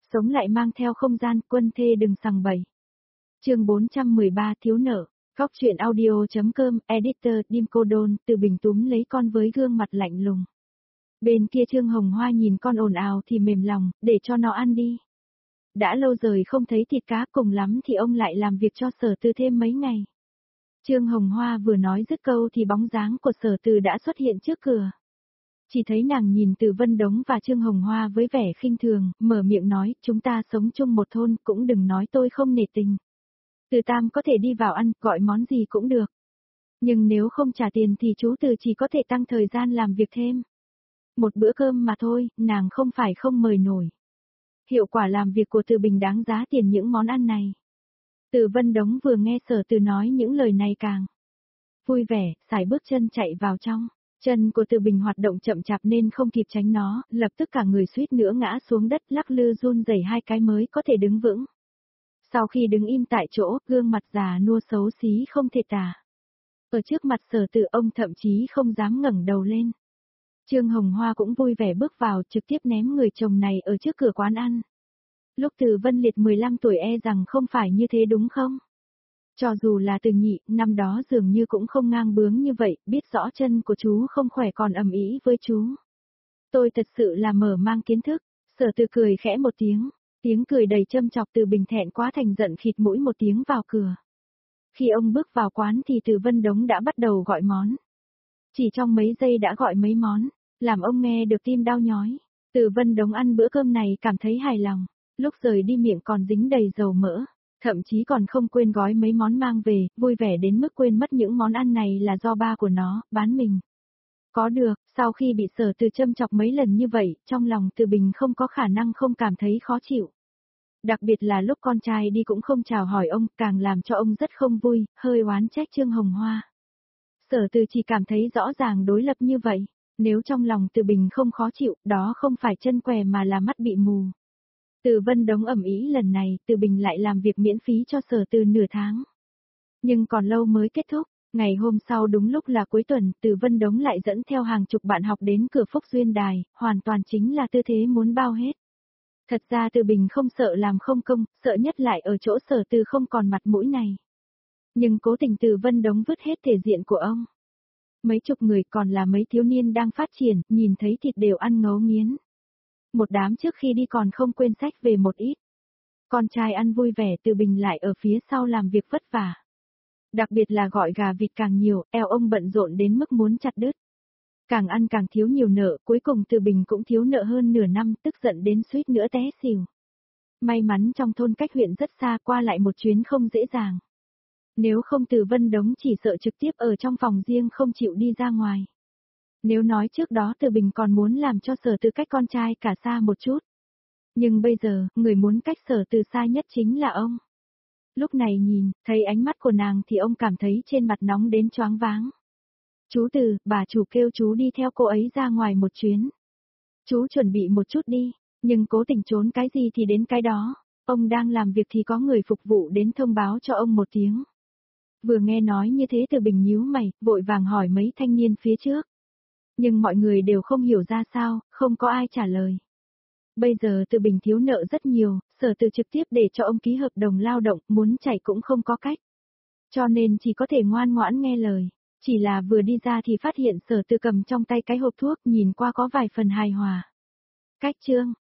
Sống lại mang theo không gian, quân thê đừng sằng bậy. Chương 413 thiếu nợ. Góc truyện audio.com, editor, Dim Cô Đôn, Từ Bình túm lấy con với gương mặt lạnh lùng. Bên kia Trương Hồng Hoa nhìn con ồn ào thì mềm lòng, để cho nó ăn đi. Đã lâu rồi không thấy thịt cá, cùng lắm thì ông lại làm việc cho Sở Từ thêm mấy ngày. Trương Hồng Hoa vừa nói dứt câu thì bóng dáng của Sở Từ đã xuất hiện trước cửa. Chỉ thấy nàng nhìn Từ Vân Đống và Trương Hồng Hoa với vẻ khinh thường, mở miệng nói, chúng ta sống chung một thôn, cũng đừng nói tôi không nể tình. Từ Tam có thể đi vào ăn, gọi món gì cũng được. Nhưng nếu không trả tiền thì chú Từ chỉ có thể tăng thời gian làm việc thêm. Một bữa cơm mà thôi, nàng không phải không mời nổi. Hiệu quả làm việc của Từ Bình đáng giá tiền những món ăn này. Từ Vân Đống vừa nghe Sở Từ nói những lời này càng vui vẻ, sải bước chân chạy vào trong. Chân của Từ Bình hoạt động chậm chạp nên không kịp tránh nó, lập tức cả người suýt nữa ngã xuống đất, lắc lư run rẩy hai cái mới có thể đứng vững. Sau khi đứng im tại chỗ, gương mặt già nua xấu xí không thể tả. Ở trước mặt Sở Từ, ông thậm chí không dám ngẩng đầu lên. Trương Hồng Hoa cũng vui vẻ bước vào, trực tiếp ném người chồng này ở trước cửa quán ăn. Lúc Từ Vân Liệt 15 tuổi rằng không phải như thế đúng không? Cho dù là Từ Nhị, năm đó dường như cũng không ngang bướng như vậy, biết rõ chân của chú không khỏe còn ầm ĩ với chú. Tôi thật sự là mở mang kiến thức. Sở Từ cười khẽ một tiếng cười đầy châm chọc. Từ Bình thẹn quá thành giận khịt mũi một tiếng vào cửa. Khi ông bước vào quán thì Từ Vân Đống đã bắt đầu gọi món. Chỉ trong mấy giây đã gọi mấy món, làm ông nghe được tim đau nhói. Từ Vân Đống ăn bữa cơm này cảm thấy hài lòng, lúc rời đi miệng còn dính đầy dầu mỡ. Thậm chí còn không quên gói mấy món mang về, vui vẻ đến mức quên mất những món ăn này là do ba của nó, bán mình. Có được, sau khi bị Sở Từ châm chọc mấy lần như vậy, trong lòng Từ Bình không có khả năng không cảm thấy khó chịu. Đặc biệt là lúc con trai đi cũng không chào hỏi ông, càng làm cho ông rất không vui, hơi oán trách Trương Hồng Hoa. Sở Từ chỉ cảm thấy rõ ràng đối lập như vậy, nếu trong lòng Từ Bình không khó chịu, đó không phải chân què mà là mắt bị mù. Từ Vân Đống ầm ĩ lần này, Từ Bình lại làm việc miễn phí cho Sở Từ nửa tháng. Nhưng còn lâu mới kết thúc, ngày hôm sau đúng lúc là cuối tuần, Từ Vân Đống lại dẫn theo hàng chục bạn học đến cửa Phúc Duyên Đài, hoàn toàn chính là tư thế muốn bao hết. Thật ra Từ Bình không sợ làm không công, sợ nhất lại ở chỗ Sở Từ không còn mặt mũi này. Nhưng cố tình Từ Vân Đống vứt hết thể diện của ông. Mấy chục người còn là mấy thiếu niên đang phát triển, nhìn thấy thịt đều ăn ngấu nghiến. Một đám trước khi đi còn không quên sách về một ít. Con trai ăn vui vẻ, Từ Bình lại ở phía sau làm việc vất vả. Đặc biệt là gọi gà vịt càng nhiều, eo ông bận rộn đến mức muốn chặt đứt. Càng ăn càng thiếu nhiều nợ, cuối cùng Từ Bình cũng thiếu nợ hơn nửa năm, tức giận đến suýt nữa té xỉu. May mắn trong thôn cách huyện rất xa, qua lại một chuyến không dễ dàng. Nếu không Từ Vân Đống chỉ sợ trực tiếp ở trong phòng riêng không chịu đi ra ngoài. Nếu nói trước đó Từ Bình còn muốn làm cho Sở Từ cách con trai cả xa một chút. Nhưng bây giờ, người muốn cách Sở Từ xa nhất chính là ông. Lúc này nhìn, thấy ánh mắt của nàng thì ông cảm thấy trên mặt nóng đến choáng váng. Chú Từ, bà chủ kêu chú đi theo cô ấy ra ngoài một chuyến. Chú chuẩn bị một chút đi, nhưng cố tình trốn cái gì thì đến cái đó. Ông đang làm việc thì có người phục vụ đến thông báo cho ông một tiếng. Vừa nghe nói như thế Từ Bình nhíu mày, vội vàng hỏi mấy thanh niên phía trước. Nhưng mọi người đều không hiểu ra sao, không có ai trả lời. Bây giờ Từ Bình thiếu nợ rất nhiều, Sở Từ trực tiếp để cho ông ký hợp đồng lao động, muốn chạy cũng không có cách. Cho nên chỉ có thể ngoan ngoãn nghe lời. Chỉ là vừa đi ra thì phát hiện Sở Từ cầm trong tay cái hộp thuốc, nhìn qua có vài phần hài hòa. Cách chương,